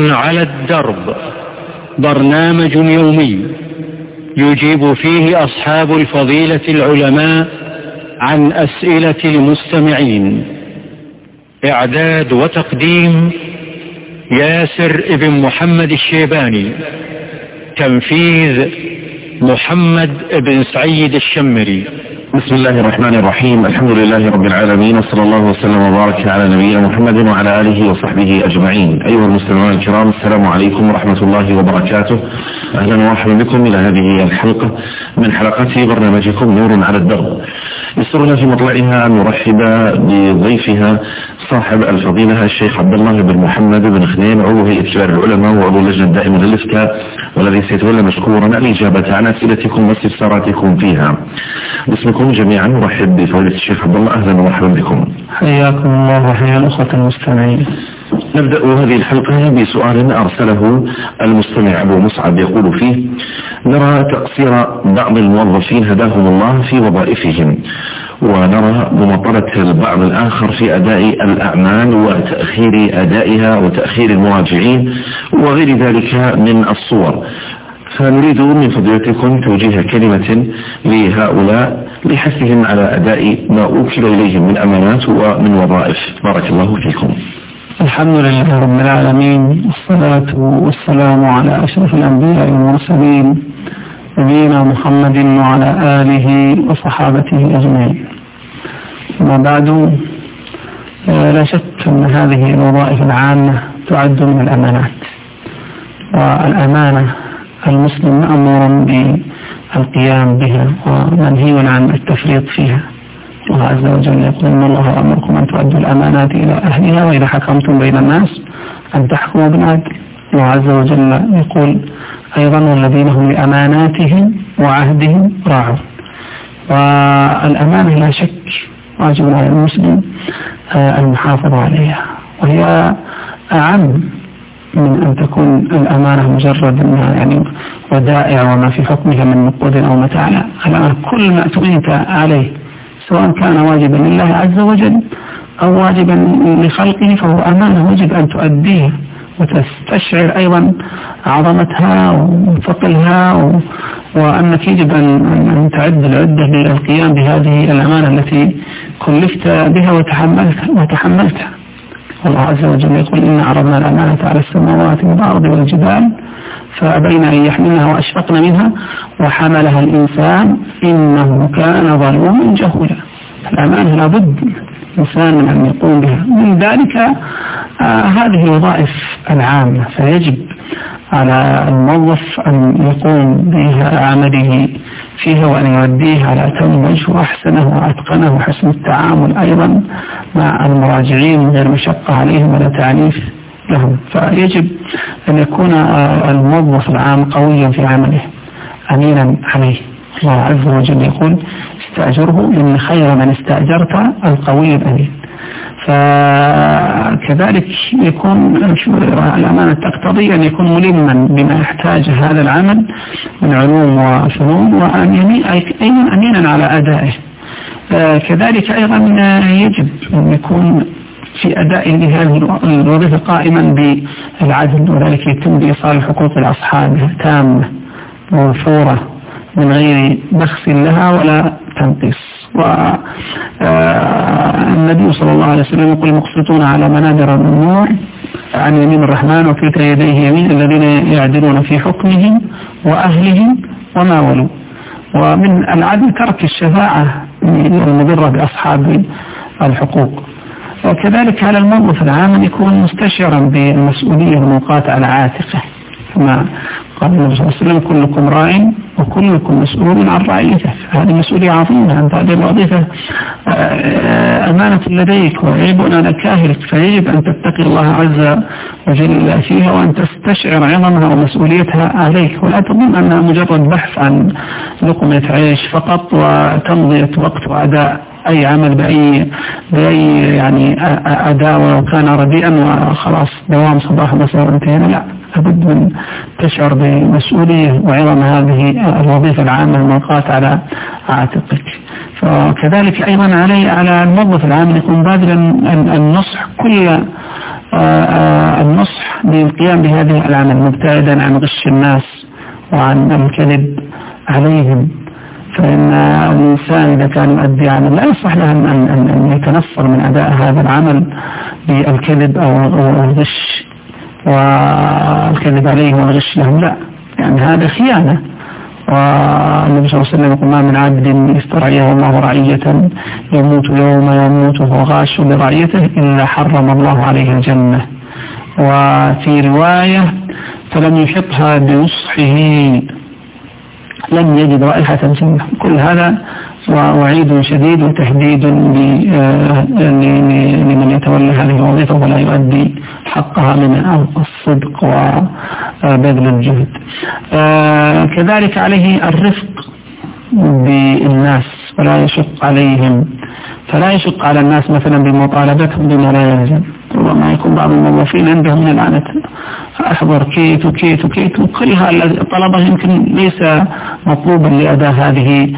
على الدرب، برنامج يومي يجيب فيه أصحاب الفضيلة العلماء عن أسئلة المستمعين. إعداد وتقديم ياسر ابن محمد الشيباني. تنفيذ محمد بن سعيد الشمري. بسم الله الرحمن الرحيم. الحمد لله رب العالمين، وصلى الله وسلم وبارك على نبينا محمد وعلى آله وصحبه أجمعين. أيها المستمعون الكرام، السلام عليكم ورحمة الله وبركاته. أهلا ومرحبا بكم إلى هذه الحلقة من حلقات برنامجكم نور على الدرب. يسرنا في مطلعها أن نرحب بضيفها صاحب الفضيلة الشيخ عبد الله بن محمد بن خنين، عضو هيئة كبار العلماء وعضو اللجنة الدائمة للإفتاء، والذي سيتولى مشكورا الإجابة عن أسئلتكم واستفساراتكم فيها. باسمكم جميعا نرحب بفضيلة الشيخ عبد الله. أهلا ومرحبا بكم. حياكم الله وحيا الأخوة المستمعين. نبدأ هذه الحلقة بسؤال أرسله المستمع أبو مصعب، يقول فيه: نرى تقصير بعض الموظفين هداهم الله في وظائفهم، ونرى مماطلة البعض الآخر في أداء الأعمال وتأخير أدائها وتأخير المراجعين وغير ذلك من الصور، فنريد من فضيلتكم توجيه كلمة لهؤلاء لحثهم على أداء ما أوكل إليهم من أمانات ومن وظائف. بارك الله فيكم. الحمد لله رب العالمين، والصلاة والسلام على أشرف الأنبياء والمرسلين، نبينا محمد وعلى آله وصحابته أجمعين. ما بعد، لا شك أن هذه الوظائف العامة تعد من الأمانات، والأمانة المسلم مأمور بالقيام بها ومنهي عن التفريط فيها. الله عز وجل يقول: إن الله أمركم أن تؤدوا الأمانات إلى أهلها وإذا حكمتم بين الناس أن تحكموا بالعدل. الله عز وجل يقول أيضا: والذين هم لأماناتهم وعهدهم راعون. والأمانة لا شك واجب على المسلم المحافظة عليها، وهي أعم من أن تكون الأمانة مجرد يعني ودائع وما في حكمها من نقود أو متاع. لا، الأمانة كل ما أتمنت عليه سواء كان واجبا لله عز وجل أو واجبا لخلقه فهو أمانة يجب أن تؤديه، وتستشعر أيضا عظمتها وثقلها، وأنك يجب أن تعد العدة للقيام بهذه الأمانة التي كلفت بها وتحملتها. والله عز وجل يقول: إن عرضنا الأمانة على السماوات والأرض والجبال فأبين أن يحملنها وأشفقن منها وحملها الإنسان إنه كان ظلوما جهولا. الأمانة لابد الإنسان من أن يقوم بها. من ذلك هذه الوظائف العامة، فيجب على الموظف أن يقوم بعمله فيها وأن يؤديه على أتم وجه وأحسنه وأتقنه وحسن التعامل أيضا مع المراجعين من غير مشقة عليهم ولا تعنيف لهم. فيجب أن يكون الموظف العام قويا في عمله أمينا عليه. الله عز وجل يقول: استأجره إن خير من استأجرت القوي الأمين. فكذلك يكون الأمانة تقتضي أن يكون ملما بما يحتاج هذا العمل من علوم وفنون، وأن أيضا أمينا على أدائه. كذلك أيضا يجب أن يكون في أداء هذه الوظيفة قائما بالعدل، وذلك يتم بإيصال حقوق الأصحاب تامة موفورة من غير بخس لها ولا تنقيص. والنبي صلى الله عليه وسلم يقول: المقسطون على منابر من نور عن يمين الرحمن وكلتا يديه يمين الذين يعدلون في حكمهم وأهلهم وما ولوا. ومن العدل ترك الشفاعة المضرة بأصحاب الحقوق. وكذلك على الموظف العام أن يكون مستشعرا بالمسؤولية الموقعة على عاتقه، كما قال النبي صلى الله عليه وسلم: كلكم راع وكلكم مسؤول عن رعيته. هذه مسؤولية عظيمة، أنت هذه الوظيفة أمانة لديك وعيب على كاهلك، فيجب أن تتقي الله عز وجل فيها وأن تستشعر عظمها ومسؤوليتها عليك، ولا تظن أنها مجرد بحث عن لقمة عيش فقط وتمضية وقت وأداء أي عمل بأي يعني أداء ولو كان رديئا وخلاص دوام صباح مساء وانتهينا. لا، لابد من تشعر بمسؤولية وعظم هذه الوظيفة العامة الموقعة على عاتقك. فكذلك أيضا على الموظف العام يكون باذلا النصح كل النصح بالقيام بهذه العمل مبتعدا عن غش الناس وعن الكذب عليهم. فإن الإنسان إذا كان يؤدي عمل لا يصح له أن يتنفر من أداء هذا العمل بالكذب أو الغش والكذب عليه والغش لهم، لا، يعني هذا خيانة. والنبي صلى الله عليه وسلم يقول: ما من عبد يسترعيه الله رعية يموت يوم يموت وهو غاش لرعيته إلا حرم الله عليه الجنة. وفي رواية: فلم يحطها بنصحه لم يجد رائحة الجنة. كل هذا وعيد شديد وتهديد لمن يتولى هذه الوظيفة ولا يؤدي حقها من الصدق وبذل الجهد. كذلك عليه الرفق بالناس ولا يشق عليهم، فلا يشق على الناس مثلا بمطالبتهم بما لا يلزم. ربما يكون بعض الموظفين عندهم من العنة: أحضر كيت وكيت وكيت، وكلها الطلبة يمكن ليس مطلوبا لأداء هذه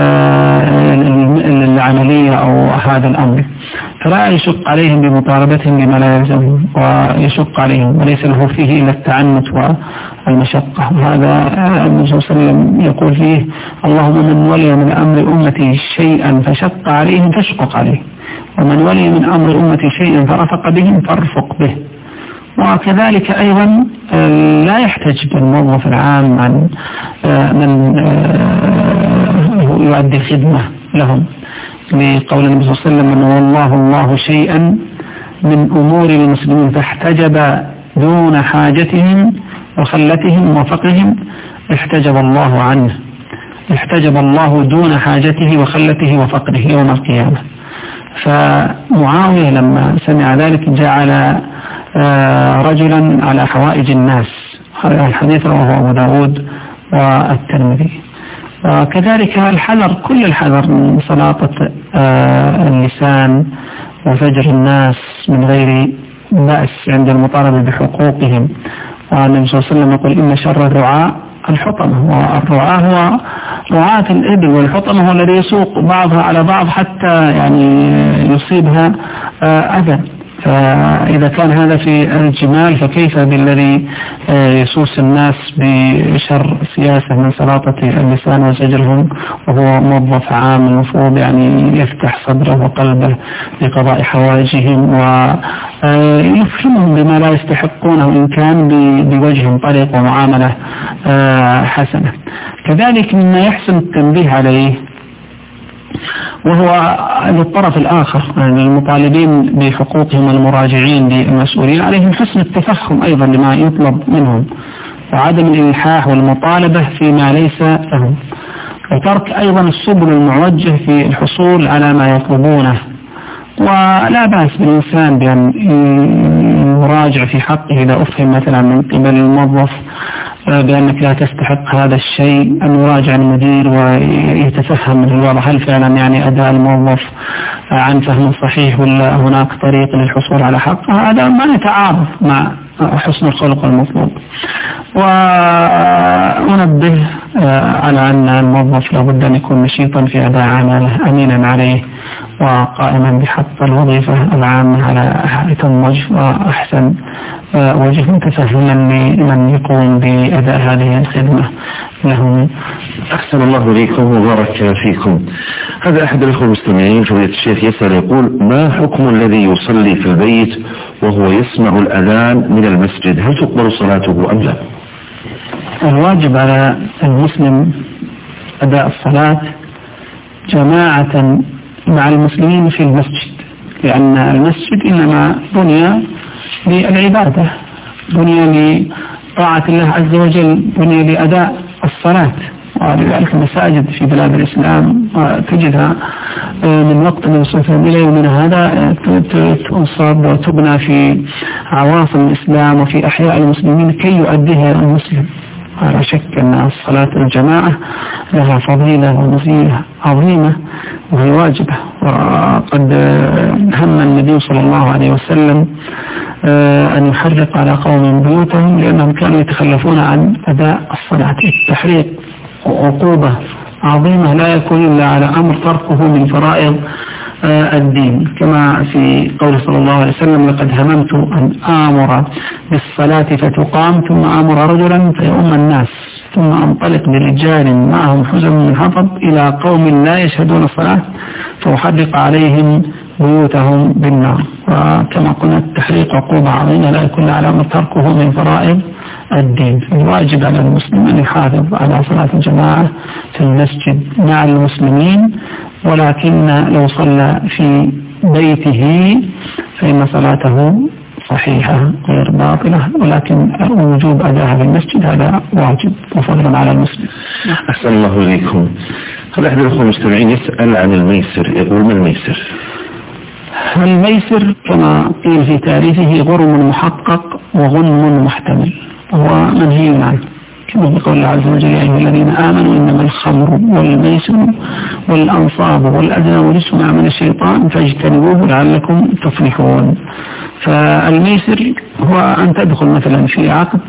العملية أو هذا الأمر، فلا يشق عليهم بمطالبتهم بما لا يلزمهم ويشق عليهم، وليس له فيه إلا التعنت والمشقة. وهذا النبي صلى الله عليه وسلم يقول فيه: اللهم من ولي من أمر أمتي شيئا فشق عليهم فاشقق عليه، ومن ولي من أمر أمتي شيئا فرفق بهم فارفق به. وكذلك أيضا لا يحتج بالموظف العام عن من يؤدي الخدمة لهم، لقول النبي صلى الله عليه وسلم: أنه والله الله شيئا من أمور المسلمين فاحتجب دون حاجتهم وخلتهم وفقرهم احتجب الله عنه، احتجب الله دون حاجته وخلته وفقره يوم القيامة. فمعاوية لما سمع ذلك جعل رجلا على حوائج الناس. هذا الحديث رواه أبو داود والترمذي. وكذلك الحذر، كل الحذر من سلاطة اللسان وفجر الناس من غير بأس عند المطالبة بحقوقهم. والنبي صلى الله عليه وسلم يقول: إن شر الرعاء الحطمة. والرعاء هو رعاة الإبل، والحطمة هو الذي يسوق بعضها على بعض حتى يعني يصيبها أذى. فإذا كان هذا في الجمال فكيف بالذي يسوس الناس بشر سياسة من سلاطة اللسان وزجرهم، وهو موظف عام المفروض يعني يفتح صدره وقلبه لقضاء حوائجهم ويفهمهم بما لا يستحقونه إن كان بوجه طريق ومعاملة حسنة. كذلك مما يحسن التنبيه عليه وهو للطرف الآخر، يعني المطالبين بحقوقهم المراجعين للمسؤولين عليهم حسن التفهم أيضا لما يطلب منهم، وعدم الإلحاح والمطالبة فيما ليس لهم، وترك أيضا السبل المعوجة في الحصول على ما يطلبونه. ولا بأس بالإنسان بأن يراجع في حقه إذا أفهم مثلا من قبل الموظف بأنك لا تستحق هذا الشيء، أن يراجع المدير ويتفهم من الوضع هل فعلا يعني أداء الموظف عن فهم صحيح ولا هناك طريق للحصول على حق. هذا ما يتعارض مع حسن الخلق المطلوب. ونبه على أن الموظف لابد أن يكون نشيطا في أداء عمله، أمينا عليه، وقائما بحق الوظيفة العامة على أتم وجه وأحسن وجه، متفهما لمن يقوم بأداء هذه الخدمة لهم. أحسن الله إليكم وبارك فيكم. هذا أحد الأخوة المستمعين فضيلة الشيخ يسأل يقول: ما حكم الذي يصلي في البيت وهو يسمع الأذان من المسجد، هل تقبل صلاته أم لا؟ الواجب على المسلم أداء الصلاة جماعة مع المسلمين في المسجد، لأن المسجد إنما بني للعبادة، بني لطاعة الله عز وجل، بني لأداء الصلاة. ولذلك المساجد في بلاد الإسلام تجدها من وقت النبي صلى الله عليه وسلم إلى يومنا هذا تنصب وتبنى في عواصم الإسلام وفي أحياء المسلمين كي يؤديها المسلم. لا شك أن الصلاة الجماعة لها فضيلة ومزية عظيمة وهي واجبة. وقد هم النبي صلى الله عليه وسلم أن يحرق على قوم بيوتهم لأنهم كانوا يتخلفون عن أداء الصلاة. التحريق عقوبة عظيمة لا يكون إلا على أمر تركه من فرائض الدين، كما في قول صلى الله عليه وسلم: لقد هممت أن آمر بالصلاة فتقام ثم آمر رجلا فيؤم الناس ثم أنطلق برجال معهم حزم من حطب إلى قوم لا يشهدون الصلاة فأحرق عليهم بيوتهم بالنار. وكما قلنا التحريق عقوبة عظيمة لا يكون على تركه من فرائض الدين. الواجب على المسلم أن يحافظ على صلاة الجماعة في المسجد مع المسلمين، ولكن لو صلى في بيته فإن صلاته صحيحة غير باطلة، ولكن وجوب أداءها في المسجد هذا واجب وفضلا على المسلم. أحسن الله إليكم. هل أحد الأخوة المستمعين يسأل عن الميسر، يقول: ما الميسر؟ الميسر كما قيل في تعريفه غرم محقق وغنم محتمل، وهو منهي عنه كما في قول الله عز وجل: يا أيها الذين آمنوا إنما الخمر والميسر والأنصاب والأزلام رجس من عمل الشيطان فاجتنبوه لعلكم تفلحون. فالميسر هو أن تدخل مثلا في عقد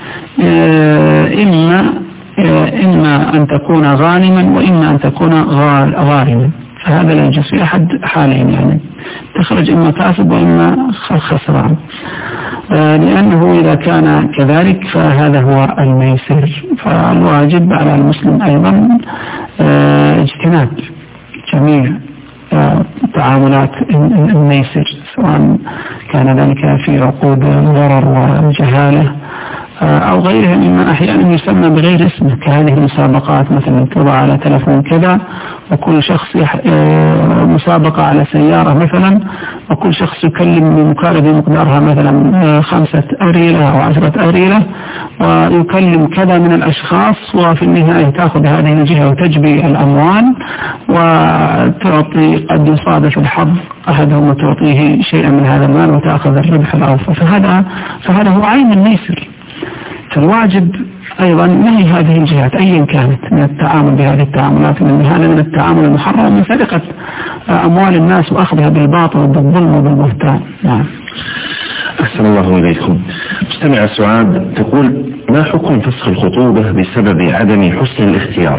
إما أن تكون غانما وإما أن تكون غارما، فهذا لا يجوز في أحد حالين، يعني تخرج إما كاسب وإما خسران، لأنه إذا كان كذلك فهذا هو الميسر. فالواجب على المسلم أيضا اجتناب جميع تعاملات الميسر، سواء كان ذلك في عقود الضرر والجهالة أو غيرها مما أحيانا يسمى بغير اسمه، كهذه المسابقات مثلا توضع على تلفون كذا، وكل شخص مسابقة على سيارة مثلا، وكل شخص يكلم بمكالمة مقدارها مثلا 5 أريلة أو 10 أريلة، ويكلم كذا من الأشخاص، وفي النهاية تأخذ هذه الجهة وتجبي الأموال وتعطي، قد يصادف الحظ أحدهم وتعطيه شيئا من هذا المال وتأخذ الربح الأوفى، فهذا هو عين الميسر. فالواجب أيضا نهي هذه الجهات أيا كانت من التعامل بهذه التعاملات، من هذا من التعامل المحرم ومن سرقة أموال الناس وأخذها بالباطل وبالظلم وبالبهتان. نعم. أحسن الله إليكم. مستمع سعاد تقول: ما حكم فسخ الخطوبة بسبب عدم حسن الاختيار؟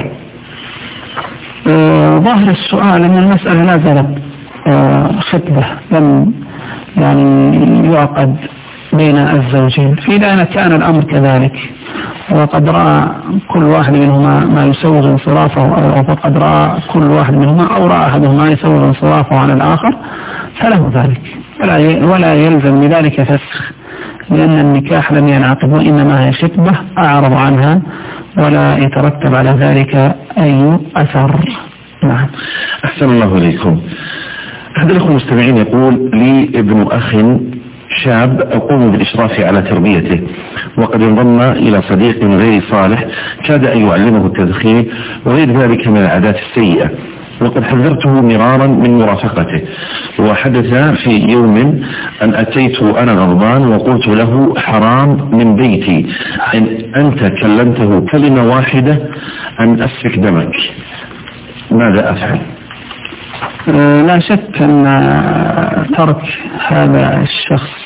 ظاهر السؤال أن المسألة لا زالت خطبة لم يعني يعقد بين الزوجين، فإذا كان الأمر كذلك وقد رأى كل واحد منهما ما يسوغ انصرافه، أو فقد رأى كل واحد منهما أو رأى أحدهما يسوغ انصرافه عن الآخر فله ذلك، ولا يلزم بذلك فسخ، لأن النكاح لم ينعقد وإنما هي خطبة أعرض عنها ولا يترتب على ذلك أي أثر. نعم. أحسن الله إليكم. أحد الأخوة المستمعين يقول: لي ابن أخ شاب أقوم بالإشراف على تربيته، وقد انضم إلى صديق غير صالح كاد أن يعلمه التدخين وغير ذلك من العادات السيئة، وقد حذرته مرارا من مرافقته. وحدث في يوم أن أتيت أنا غضبان وقلت له: حرام من بيتي إن أنت كلمته كلمة واحدة أن أسفك دمك، ماذا أفعل؟ لا شك أن ترك هذا الشخص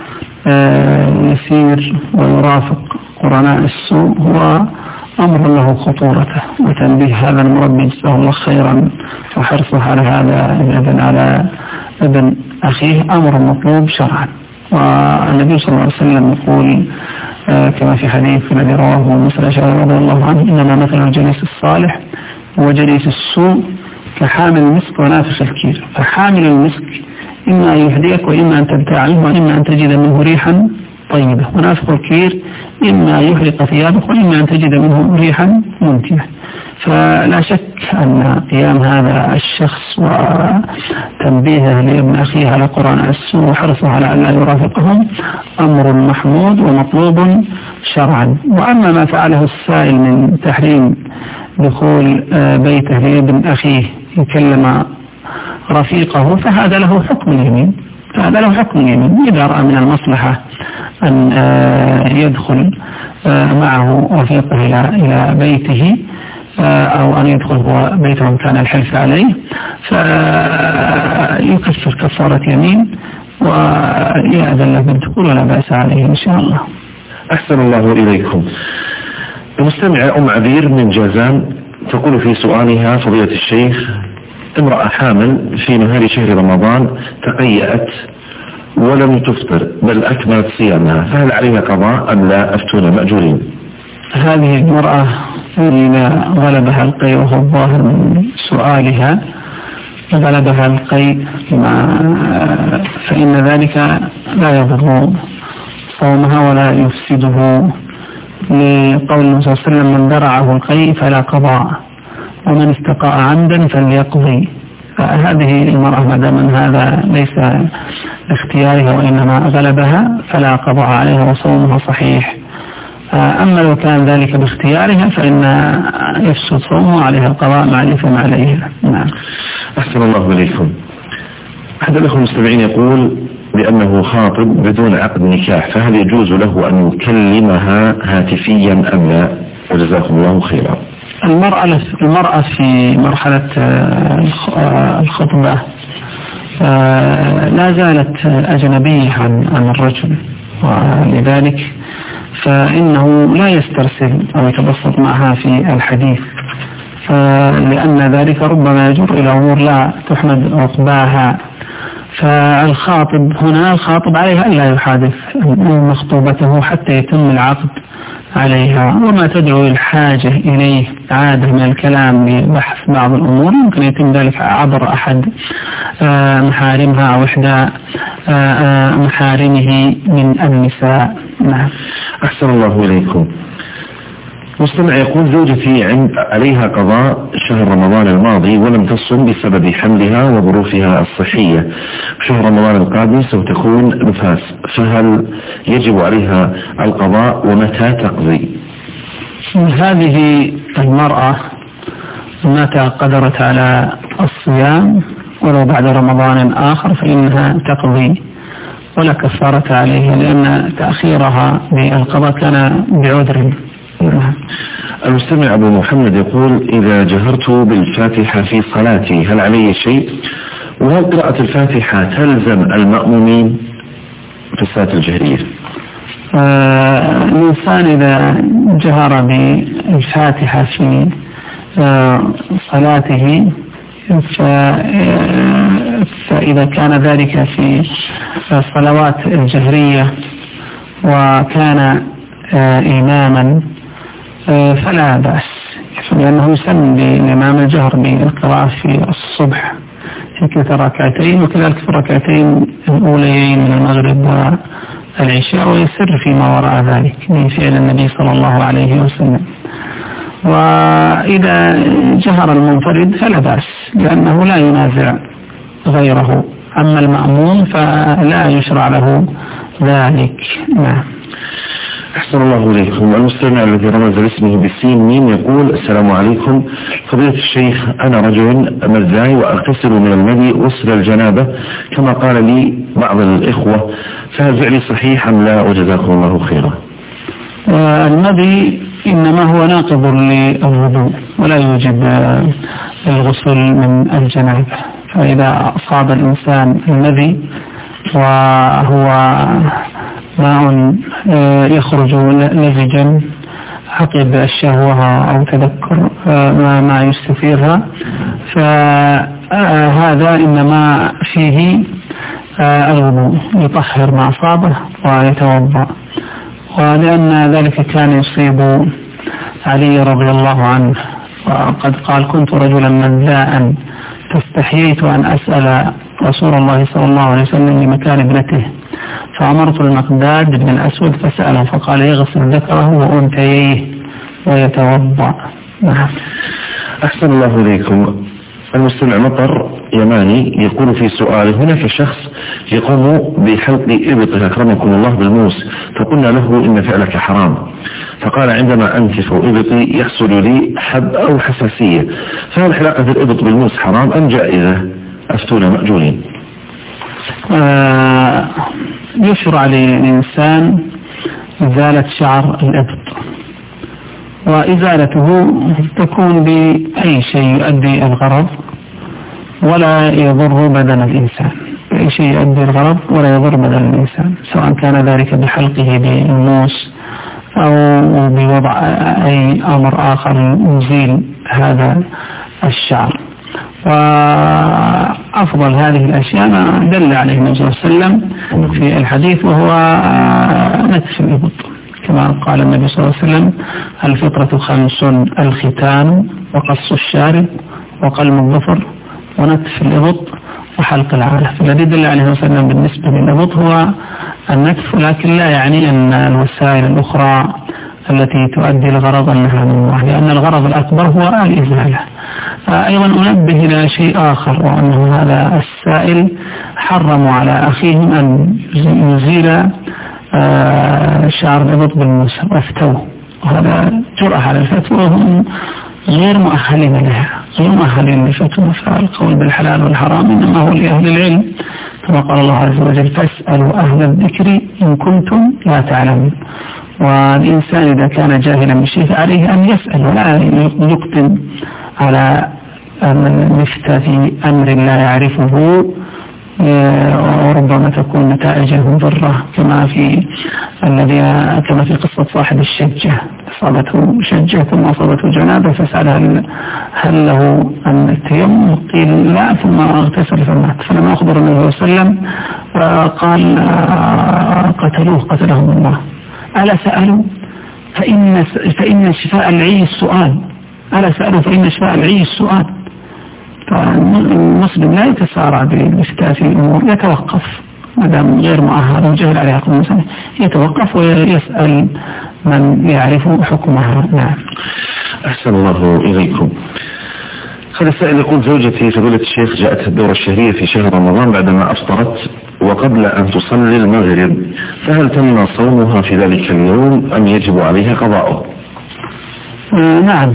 يسير ويرافق قرناء السوء هو أمر له خطورته، وتنبيه هذا المربي جزاه الله خيرا وحرصه على هذا على ابن أخيه أمر مطلوب شرعا. والنبي صلى الله عليه وسلم يقول كما في حديث الذي رواه مسلم رضي الله عنه: إنما مثل الجليس الصالح وجليس السوء كحامل المسك ونافخ الكير، فحامل المسك إما أن يهديك وإما أن تبتاع منه وإما أن تجد منه ريحا طيبة، ونافخ الكير إما يحرق ثيابك وإما أن تجد منه ريحا منتنة. فلا شك أن قيام هذا الشخص وتنبيهه لابن أخيه على قرآن السوء وحرصه على أن لا يرافقهم أمر محمود ومطلوب شرعا. وأما ما فعله السائل من تحريم دخول بيته لابن أخيه يكلم رفيقه فهذا له حكم اليمين، إذا رأى من المصلحة أن يدخل معه رفيقه إلى بيته أو أن يدخل هو بيته كان الحلف عليه فيكفر كفارة يمين ويأذن له بالدخول ولا بأس عليه إن شاء الله. أحسن الله إليكم. المستمعة أم عبير من جازان تقول في سؤالها: فضيلة الشيخ، امرأة حامل في نهار شهر رمضان تقيأت ولم تفطر بل أكملت صيامها، فهل عليها قضاء أم لا؟ أفتونا مأجورين. هذه المرأة إذا غلبها القيء، وهو الظاهر من سؤالها غلبها القيء فإن ذلك لا يضر صومها ولا يفسده، لقول النبي صلى الله عليه وسلم: من درعه القيء فلا قضاء، ومن استقاء عمدا فليقضي. فهذه المرأة ما دام هذا ليس باختيارها وإنما غلبها فلا قضاء عليها وصومها صحيح. أما لو كان ذلك باختيارها فإن يفسد صومه عليها القضاء مع الإثم عليها. نعم. أحسن الله إليكم. أحد الأخوة المستمعين يقول بأنه خاطب بدون عقد نكاح، فهل يجوز له أن يكلمها هاتفيا أم لا؟ وجزاكم الله خيرا. المرأة في مرحلة الخطبة لا زالت أجنبية عن الرجل، ولذلك فإنه لا يسترسل أو يتبسط معها في الحديث، لأن ذلك ربما يجر إلى أمور لا تحمد عقباها. فالخاطب هنا الخاطب عليها ألا يحادث مخطوبته حتى يتم العقد عليها، وما تدعو الحاجة إليه عادة من الكلام لبحث بعض الأمور ممكن يتم ذلك عبر أحد محارمها أو إحدى محارمه من النساء. نعم. أحسن الله إليكم. مستمع يقول: زوجتي عليها قضاء شهر رمضان الماضي ولم تصم بسبب حملها وظروفها الصحية، شهر رمضان القادم سوف تكون نفاس، فهل يجب عليها القضاء ومتى تقضي؟ هذه المرأة متى قدرت على الصيام ولو بعد رمضان آخر فإنها تقضي ولا كفارة عليها، لأن تأخيرها بالقضاء كان بعذر. المستمع أبو محمد يقول: إذا جهرت بالفاتحة في صلاتي هل علي شيء؟ وهل قراءة الفاتحة تلزم المأمومين في الصلاة الجهرية؟ الإنسان إذا جهر بالفاتحة في صلاته فإذا كان ذلك في الصلوات الجهرية وكان إماما فلا بأس، لأنه يسن للإمام الجهر بالقراءة في الصبح في كلتا ركعتين، وكذلك في الركعتين الأوليين من المغرب والعشاء، ويسر فيما وراء ذلك من فعل النبي صلى الله عليه وسلم. وإذا جهر المنفرد فلا بأس، لأنه لا ينازع غيره، أما المأموم فلا يشرع له ذلك. نعم. أحسن الله إليكم. المستمع الذي رمز اسمه بالسين ميم يقول: السلام عليكم فضيلة الشيخ، أنا رجل مزاي وأغتسل من المذي غسل الجنابة كما قال لي بعض الإخوة، فهل فعلي صحيح أم لا؟ وجزاكم الله خيرا. المذي إنما هو ناقض للوضوء ولا يوجب الغسل من الجنابة، فإذا أصاب الإنسان المذي وهو ماء يخرج لزجا عقب الشهوة أو تذكر ما يستثيرها، فهذا إنما فيه الوضوء، يطهر ما أصابه ويتوضأ. ولأن ذلك كان يصيب علي رضي الله عنه، وقد قال: كنت رجلا مذاء فاستحييت أن أسأل رسول الله صلى الله عليه وسلم لمكان ابنته، فأمرت المقداد بن الأسود فسأله فقال: يغسل ذكره وأنثيه ويتوضأ. أحسن الله إليكم. المستمع مطر يماني يقول في سؤال: هناك شخص يقوم بحلق إبطه أكرمكم الله بالموس، فقلنا له إن فعلك حرام، فقال: عندما أنتف إبطي يحصل لي حب أو حساسية، فهل حلاقة الإبط بالموس حرام أم جائزة؟ أفتونا مأجورين. يشرع للإنسان إزالة شعر الإبط، وإزالته تكون بأي شيء يؤدي الغرض ولا يضر بدن الإنسان، أي شيء يؤدي الغرض ولا يضر بدن الإنسان، سواء كان ذلك بحلقه بالموس أو بوضع أي أمر آخر يزيل هذا الشعر. وأفضل هذه الأشياء ما دل عليه النبي صلى الله عليه وسلم في الحديث، وهو نتف الإبط، كما قال النبي صلى الله عليه وسلم: الفطرة 5: الختان، وقص الشارب، وقلم الظفر، ونتف الإبط، وحلق العانة. فالذي دل عليه النبي صلى الله عليه وسلم بالنسبة للإبط هو النتف، ولكن لا يعني أن الوسائل الأخرى التي تؤدي الغرض أنها ممنوعة، لأن الغرض الأكبر هو الإزالة. أيضا أنبه إلى شيء آخر، وأنه هذا السائل حرموا على أخيهم أن يزيل شعر الإبط بالموسى وافتوه، وهذا جرأة على الفتوى، وهم غير مؤهلين لها، غير مؤهلين للفتوى. فالقول بالحلال والحرام إنما هو لأهل العلم، كما قال الله عز وجل: فاسألوا أهل الذكر إن كنتم لا تعلمون. والإنسان إذا كان جاهلا بشيء فعليه أن يسأل، ولا يقدم على المفتى في أمر لا يعرفه، وربما تكون نتائجه مضرة، كما في قصة صاحب الشجة، أصابته شجة ثم أصابته جنابة، فسأل هل له أن التيمم؟ قيل لا، ثم اغتسل فمات. فلما أخبر النبي صلى الله عليه وسلم قال: قتلهم الله. ألا سألوا فإن شفاء العي السؤال، ألا سألوا فإن شفاء العي السؤال. فالمسلم لا يتسارع بالافتاء في الأمور، يتوقف ما دام غير مؤهل وجهل عليه حكم المسلم، يتوقف ويسأل من يعرف حكمها. نعم. أحسن الله إليكم. هذا السائل يقول: زوجتي فضيلة الشيخ جاءت الدورة الشهرية في شهر رمضان بعدما أفطرت وقبل أن تصلي المغرب، فهل تم صومها في ذلك اليوم أم يجب عليها قضاؤه؟ نعم،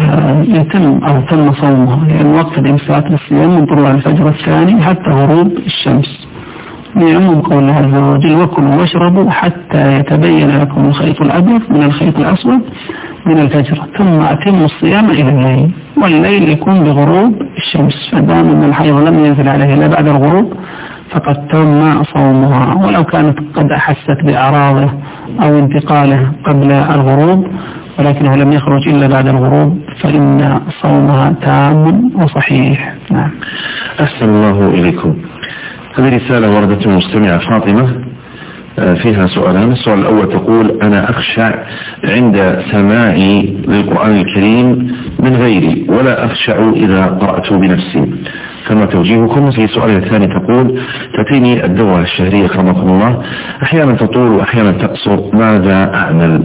تم صومها، لأن وقت الإمساك للصيام من طلوع الفجر الثاني حتى غروب الشمس، لعموم قول الله عز وجل: وكلوا واشربوا حتى يتبين لكم الخيط الأبيض من الخيط الأسود من الفجر، ثم أتموا الصيام إلى الليل، والليل يكون بغروب الشمس. فدام أن الحيض لم ينزل عليه إلا بعد الغروب فقد تم صومها، ولو كانت قد أحست بأعراضه أو انتقاله قبل الغروب ولكنه لم يخرج إلا بعد الغروب فإن صومها تام وصحيح. نعم. أحسن الله إليكم. هذه رسالة وردت من مستمعة فاطمة فيها سؤالان. السؤال الأول تقول: أنا أخشع عند سماعي للقرآن الكريم من غيري، ولا أخشع إذا قرأت بنفسي، فما توجيهكم؟ في السؤال الثاني تقول: تأتيني الدورة الشهرية كرمكم الله، أحيانا تطول وأحيانا تقصر، ماذا أعمل؟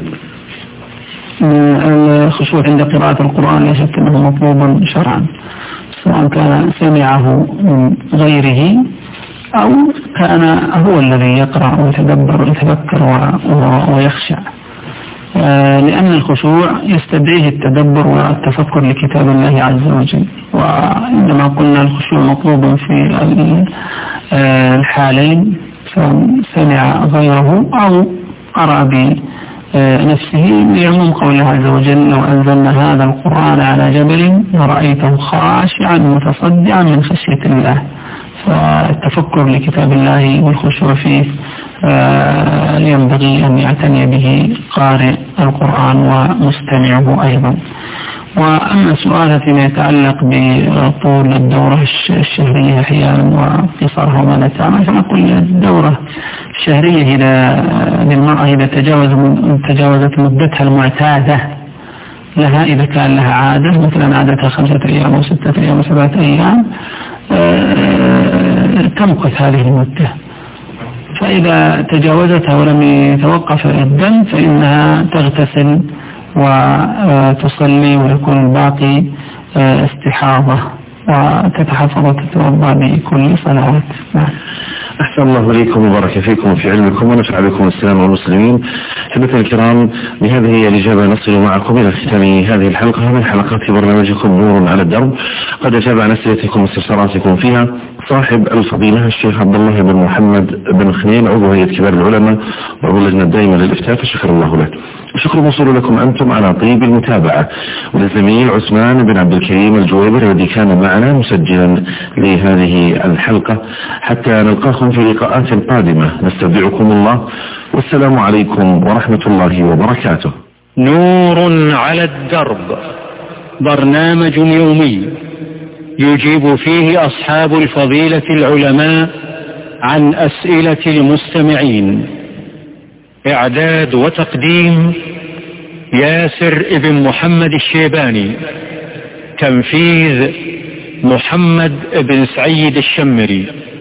الخشوع عند قراءة القرآن لا شك أنه مطلوب شرعا، سواء كان سمعه من غيره أو كان هو الذي يقرأ ويتدبر ويتفكر ويخشع، لأن الخشوع يستدعيه التدبر والتفكر لكتاب الله عز وجل. وعندما قلنا الخشوع مطلوب في الحالين، فسمع غيره أو قرأ بنفسه، لعموم قول الله عز وجل: لو أنزلنا هذا القرآن على جبل لرأيته خاشعا متصدعا من خشية الله. فالتفكر لكتاب الله والخشوع فيه ينبغي أن يعتني به قارئ القرآن ومستمعه أيضا. وأما سؤالها فيما يتعلق بطول الدورة الشهرية أحيانا وقصرها وما تعمل، فنقول الدورة الشهرية للمرأة إذا تجاوزت مدتها المعتادة لها، إذا كان لها عادة مثلا عادتها 5 أيام أو 6 أيام أو 7 أيام، تمكث هذه المدة. فإذا تجاوزتها ولم يتوقف الدم فإنها تغتسل وتصلي، ويكون الباقي استحاضة، وتتحفظ وتتوضأ بكل صلوات. أحسن الله إليكم وبارك فيكم في علمكم ونفع بكم السلام والمسلمين. حبة الكرام، بهذه هي الإجابة نصل معكم إلى ختام هذه الحلقة من حلقات برنامجكم نور على الدرب. قد أجاب عن أسئلتكم واستفساراتكم فيها صاحب الفضيلة الشيخ عبد الله بن محمد بن خنين، عضو هيئة كبار العلماء وعضو اللجنة الدائمة للإفتاء، فشكر الله له. الشكر موصول لكم أنتم على طيب المتابعة، وللزميل عثمان بن عبد الكريم الجويبر الذي كان معنا مسجلا لهذه الحلقة. حتى نلقاكم في لقاءات قادمة، نستودعكم الله، والسلام عليكم ورحمة الله وبركاته. نور على الدرب، برنامج يومي يجيب فيه أصحاب الفضيلة العلماء عن أسئلة المستمعين. إعداد وتقديم ياسر ابن محمد الشيباني. تنفيذ محمد بن سعيد الشمري.